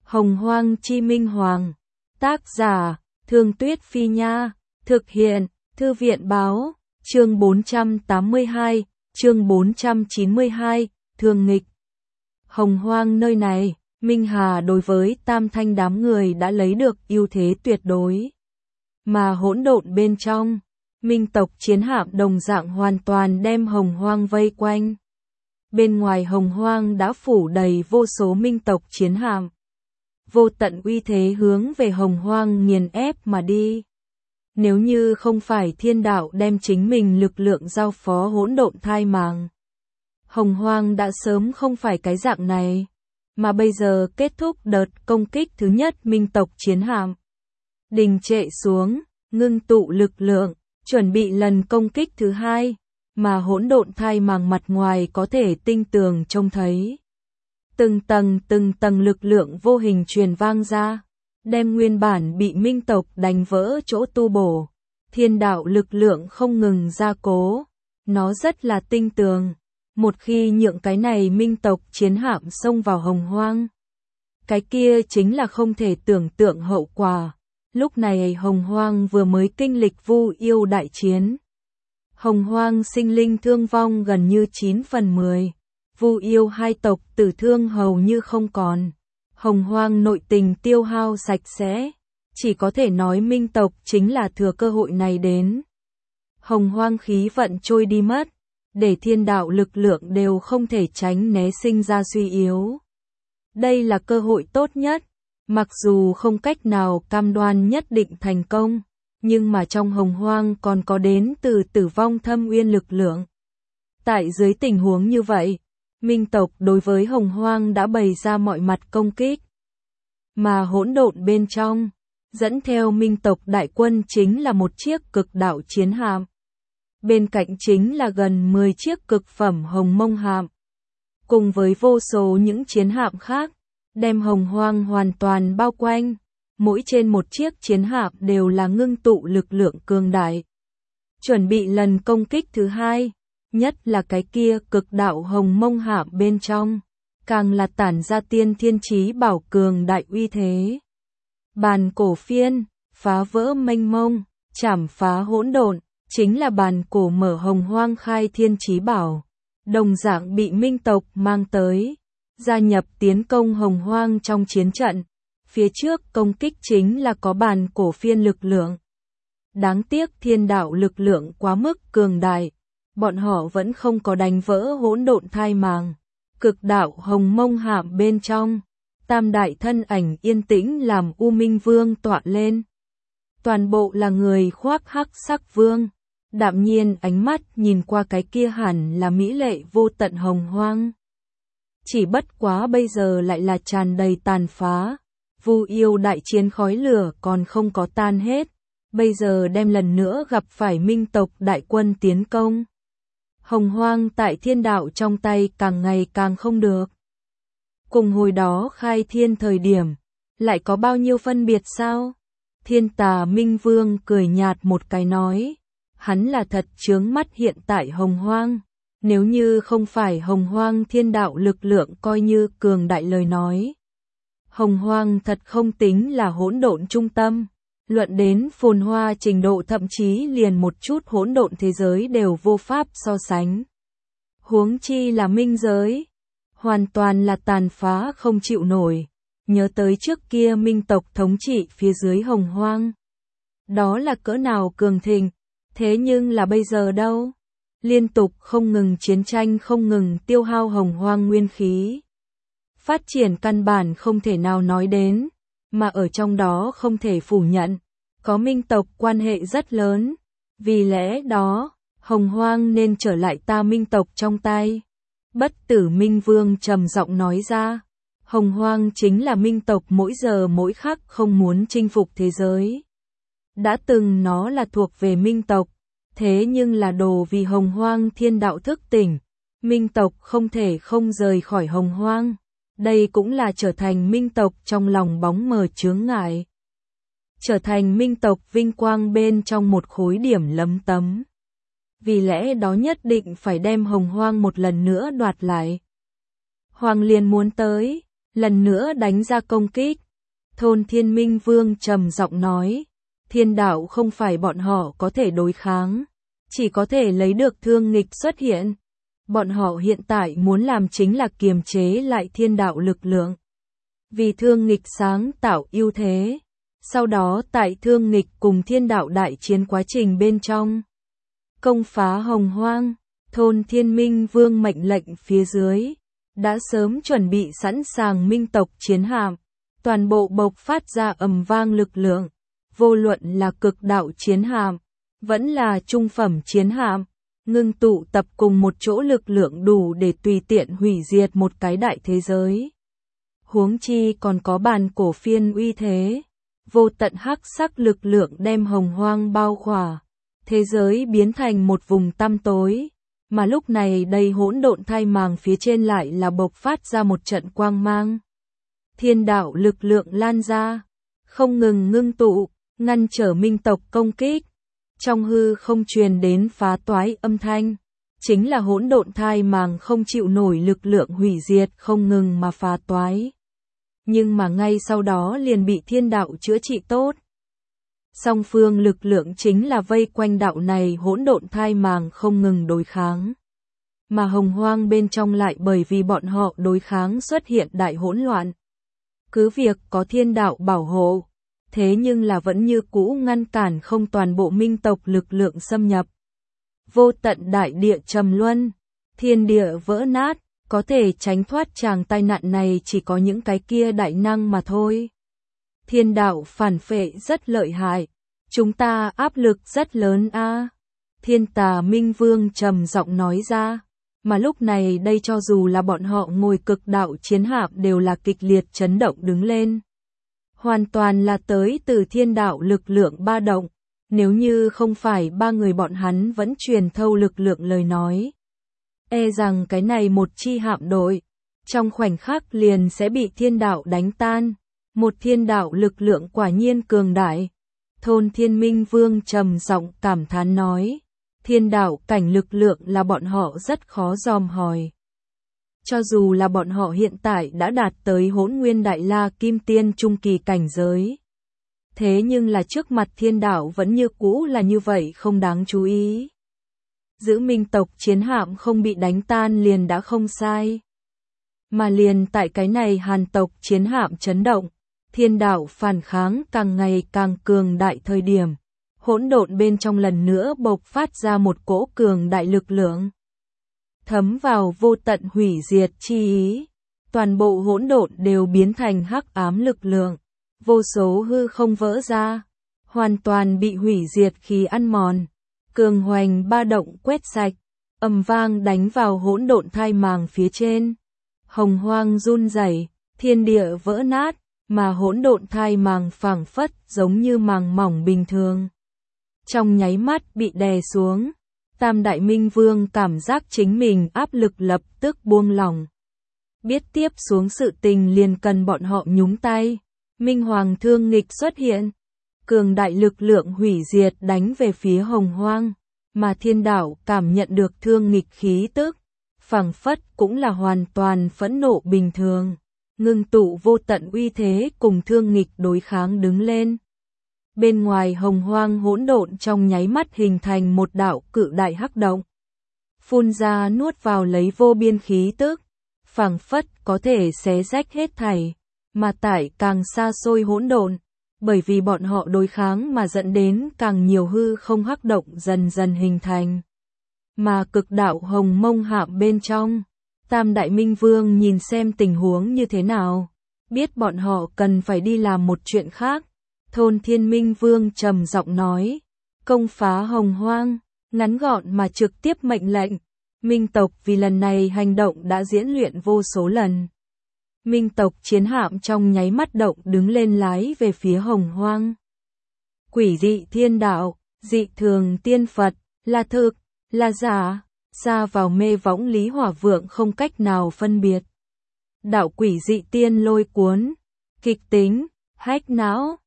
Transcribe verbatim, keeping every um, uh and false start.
Hồng Hoang Chi Minh Hoàng. Tác giả, Thương Tuyết Phi Nha. Thực hiện, Thư viện Báo. Chương bốn trăm tám mươi hai, chương bốn trăm chín mươi hai, Thương Nghịch. Hồng Hoang nơi này, Minh Hà đối với Tam Thanh đám người đã lấy được ưu thế tuyệt đối. Mà hỗn độn bên trong, Minh tộc chiến hạm đồng dạng hoàn toàn đem Hồng Hoang vây quanh. Bên ngoài Hồng Hoang đã phủ đầy vô số Minh tộc chiến hạm. Vô tận uy thế hướng về Hồng Hoang nghiền ép mà đi. Nếu như không phải thiên đạo đem chính mình lực lượng giao phó hỗn độn thai màng, Hồng Hoang đã sớm không phải cái dạng này. Mà bây giờ kết thúc đợt công kích thứ nhất Minh tộc chiến hạm. Đình trệ xuống, ngưng tụ lực lượng, chuẩn bị lần công kích thứ hai, mà hỗn độn thai màng mặt ngoài có thể tinh tường trông thấy. Từng tầng từng tầng lực lượng vô hình truyền vang ra, đem nguyên bản bị Minh tộc đánh vỡ chỗ tu bổ. Thiên đạo lực lượng không ngừng gia cố, nó rất là tinh tường. Một khi nhượng cái này Minh tộc chiến hạm xông vào Hồng Hoang, cái kia chính là không thể tưởng tượng hậu quả. Lúc này Hồng Hoang vừa mới kinh lịch Vu Yêu đại chiến. Hồng Hoang sinh linh thương vong gần như chín phần mười. Vu Yêu hai tộc tử thương hầu như không còn. Hồng Hoang nội tình tiêu hao sạch sẽ. Chỉ có thể nói Minh tộc chính là thừa cơ hội này đến. Hồng Hoang khí vận trôi đi mất, để thiên đạo lực lượng đều không thể tránh né sinh ra suy yếu. Đây là cơ hội tốt nhất, mặc dù không cách nào cam đoan nhất định thành công, nhưng mà trong Hồng Hoang còn có đến từ tử vong thâm uyên lực lượng. Tại dưới tình huống như vậy, Minh tộc đối với Hồng Hoang đã bày ra mọi mặt công kích. Mà hỗn độn bên trong, dẫn theo Minh tộc đại quân chính là một chiếc cực đạo chiến hạm. Bên cạnh chính là gần mười chiếc cực phẩm hồng mông hạm. Cùng với vô số những chiến hạm khác, đem Hồng Hoang hoàn toàn bao quanh. Mỗi trên một chiếc chiến hạm đều là ngưng tụ lực lượng cường đại. Chuẩn bị lần công kích thứ hai, nhất là cái kia cực đạo hồng mông hạm bên trong, càng là tản ra tiên thiên chí bảo cường đại uy thế. Bàn cổ phiên, phá vỡ mênh mông, chảm phá hỗn độn, chính là bàn cổ mở Hồng Hoang khai thiên chí bảo, đồng dạng bị Minh tộc mang tới, gia nhập tiến công Hồng Hoang trong chiến trận. Phía trước công kích chính là có bàn cổ phiên lực lượng. Đáng tiếc thiên đạo lực lượng quá mức cường đại, bọn họ vẫn không có đánh vỡ hỗn độn thai màng. Cực đạo hồng mông hạm bên trong, tam đại thân ảnh yên tĩnh làm U Minh Vương tọa lên. Toàn bộ là người khoác hắc sắc vương, đạm nhiên ánh mắt nhìn qua cái kia hẳn là mỹ lệ vô tận Hồng Hoang. Chỉ bất quá bây giờ lại là tràn đầy tàn phá. Vu Yêu đại chiến khói lửa còn không có tan hết, bây giờ đem lần nữa gặp phải Minh tộc đại quân tiến công. Hồng Hoang tại thiên đạo trong tay càng ngày càng không được. Cùng hồi đó khai thiên thời điểm, lại có bao nhiêu phân biệt sao? Thiên Tà Minh Vương cười nhạt một cái nói, hắn là thật chướng mắt hiện tại Hồng Hoang. Nếu như không phải Hồng Hoang thiên đạo lực lượng coi như cường đại lời nói, Hồng Hoang thật không tính là hỗn độn trung tâm. Luận đến phồn hoa trình độ thậm chí liền một chút hỗn độn thế giới đều vô pháp so sánh. Huống chi là minh giới, hoàn toàn là tàn phá không chịu nổi. Nhớ tới trước kia Minh tộc thống trị phía dưới Hồng Hoang, đó là cỡ nào cường thịnh, thế nhưng là bây giờ đâu? Liên tục không ngừng chiến tranh không ngừng tiêu hao Hồng Hoang nguyên khí. Phát triển căn bản không thể nào nói đến, mà ở trong đó không thể phủ nhận, có Minh tộc quan hệ rất lớn. Vì lẽ đó, Hồng Hoang nên trở lại ta Minh tộc trong tay. Bất Tử Minh Vương trầm giọng nói ra, Hồng Hoang chính là Minh tộc mỗi giờ mỗi khắc không muốn chinh phục thế giới. Đã từng nó là thuộc về Minh tộc, thế nhưng là đồ vì Hồng Hoang thiên đạo thức tỉnh. Minh tộc không thể không rời khỏi Hồng Hoang. Đây cũng là trở thành Minh tộc trong lòng bóng mờ chướng ngại. Trở thành Minh tộc vinh quang bên trong một khối điểm lấm tấm. Vì lẽ đó nhất định phải đem Hồng Hoang một lần nữa đoạt lại. Hoàng liền muốn tới, lần nữa đánh ra công kích. Thôn Thiên Minh Vương trầm giọng nói, thiên đạo không phải bọn họ có thể đối kháng, chỉ có thể lấy được thương nghịch xuất hiện. Bọn họ hiện tại muốn làm chính là kiềm chế lại thiên đạo lực lượng. Vì thương nghịch sáng tạo ưu thế, sau đó tại thương nghịch cùng thiên đạo đại chiến quá trình bên trong. Công phá Hồng Hoang, Thôn Thiên Minh Vương mệnh lệnh phía dưới, đã sớm chuẩn bị sẵn sàng minh tộc chiến hạm, toàn bộ bộc phát ra ầm vang lực lượng, vô luận là cực đạo chiến hạm, vẫn là trung phẩm chiến hạm, ngưng tụ tập cùng một chỗ lực lượng đủ để tùy tiện hủy diệt một cái đại thế giới. Huống chi còn có bàn cổ phiên uy thế, vô tận hắc sắc lực lượng đem Hồng Hoang bao khỏa, thế giới biến thành một vùng tăm tối. Mà lúc này đây hỗn độn thai màng phía trên lại là bộc phát ra một trận quang mang. Thiên đạo lực lượng lan ra, không ngừng ngưng tụ, ngăn trở minh tộc công kích. Trong hư không truyền đến phá toái âm thanh, chính là hỗn độn thai màng không chịu nổi lực lượng hủy diệt không ngừng mà phá toái. Nhưng mà ngay sau đó liền bị thiên đạo chữa trị tốt. Song phương lực lượng chính là vây quanh đạo này hỗn độn thai màng không ngừng đối kháng. Mà Hồng Hoang bên trong lại bởi vì bọn họ đối kháng xuất hiện đại hỗn loạn. Cứ việc có thiên đạo bảo hộ, thế nhưng là vẫn như cũ ngăn cản không toàn bộ minh tộc lực lượng xâm nhập. Vô tận đại địa trầm luân, thiên địa vỡ nát, có thể tránh thoát tràng tai nạn này chỉ có những cái kia đại năng mà thôi. Thiên đạo phản phệ rất lợi hại, chúng ta áp lực rất lớn a. À. Thiên Tà Minh Vương trầm giọng nói ra, mà lúc này đây cho dù là bọn họ ngồi cực đạo chiến hạm đều là kịch liệt chấn động đứng lên. Hoàn toàn là tới từ thiên đạo lực lượng ba động, nếu như không phải ba người bọn hắn vẫn truyền thâu lực lượng lời nói. E rằng cái này một chi hạm đội, trong khoảnh khắc liền sẽ bị thiên đạo đánh tan. Một thiên đạo lực lượng quả nhiên cường đại. Thôn Thiên Minh Vương trầm giọng cảm thán nói, thiên đạo cảnh lực lượng là bọn họ rất khó dòm hỏi. Cho dù là bọn họ hiện tại đã đạt tới Hỗn Nguyên Đại La Kim Tiên trung kỳ cảnh giới. Thế nhưng là trước mặt thiên đạo vẫn như cũ là như vậy không đáng chú ý. Giữ minh tộc chiến hạm không bị đánh tan liền đã không sai. Mà liền tại cái này Hàn tộc chiến hạm chấn động, thiên đạo phản kháng càng ngày càng cường đại thời điểm, hỗn độn bên trong lần nữa bộc phát ra một cỗ cường đại lực lượng. Thấm vào vô tận hủy diệt chi ý, toàn bộ hỗn độn đều biến thành hắc ám lực lượng, vô số hư không vỡ ra, hoàn toàn bị hủy diệt khí ăn mòn, cường hoành ba động quét sạch, ầm vang đánh vào hỗn độn thai màng phía trên. Hồng Hoang run rẩy, thiên địa vỡ nát, mà hỗn độn thai màng phảng phất giống như màng mỏng bình thường. Trong nháy mắt bị đè xuống, Tam Đại Minh Vương cảm giác chính mình áp lực lập tức buông lỏng. Biết tiếp xuống sự tình liền cần bọn họ nhúng tay. Minh Hoàng thương nghịch xuất hiện, cường đại lực lượng hủy diệt đánh về phía Hồng Hoang, mà thiên đạo cảm nhận được thương nghịch khí tức, phảng phất cũng là hoàn toàn phẫn nộ bình thường, ngưng tụ vô tận uy thế cùng thương nghịch đối kháng đứng lên. Bên ngoài Hồng Hoang hỗn độn trong nháy mắt hình thành một đạo cự đại hắc động, phun ra nuốt vào lấy vô biên khí tức, phảng phất có thể xé rách hết thảy, mà tại càng xa xôi hỗn độn, bởi vì bọn họ đối kháng mà dẫn đến càng nhiều hư không hắc động dần dần hình thành. Mà cực đạo Hồng Mông hạm bên trong, Tam Đại Minh Vương nhìn xem tình huống như thế nào, biết bọn họ cần phải đi làm một chuyện khác. Thôn Thiên Minh Vương trầm giọng nói, công phá Hồng Hoang, ngắn gọn mà trực tiếp mệnh lệnh. Minh tộc vì lần này hành động đã diễn luyện vô số lần. Minh tộc chiến hạm trong nháy mắt động đứng lên lái về phía Hồng Hoang. Quỷ dị thiên đạo, dị thường tiên Phật, là thực, là giả, ra vào mê võng Lý Hỏa Vượng không cách nào phân biệt. Đạo quỷ dị tiên lôi cuốn, kịch tính, hách não.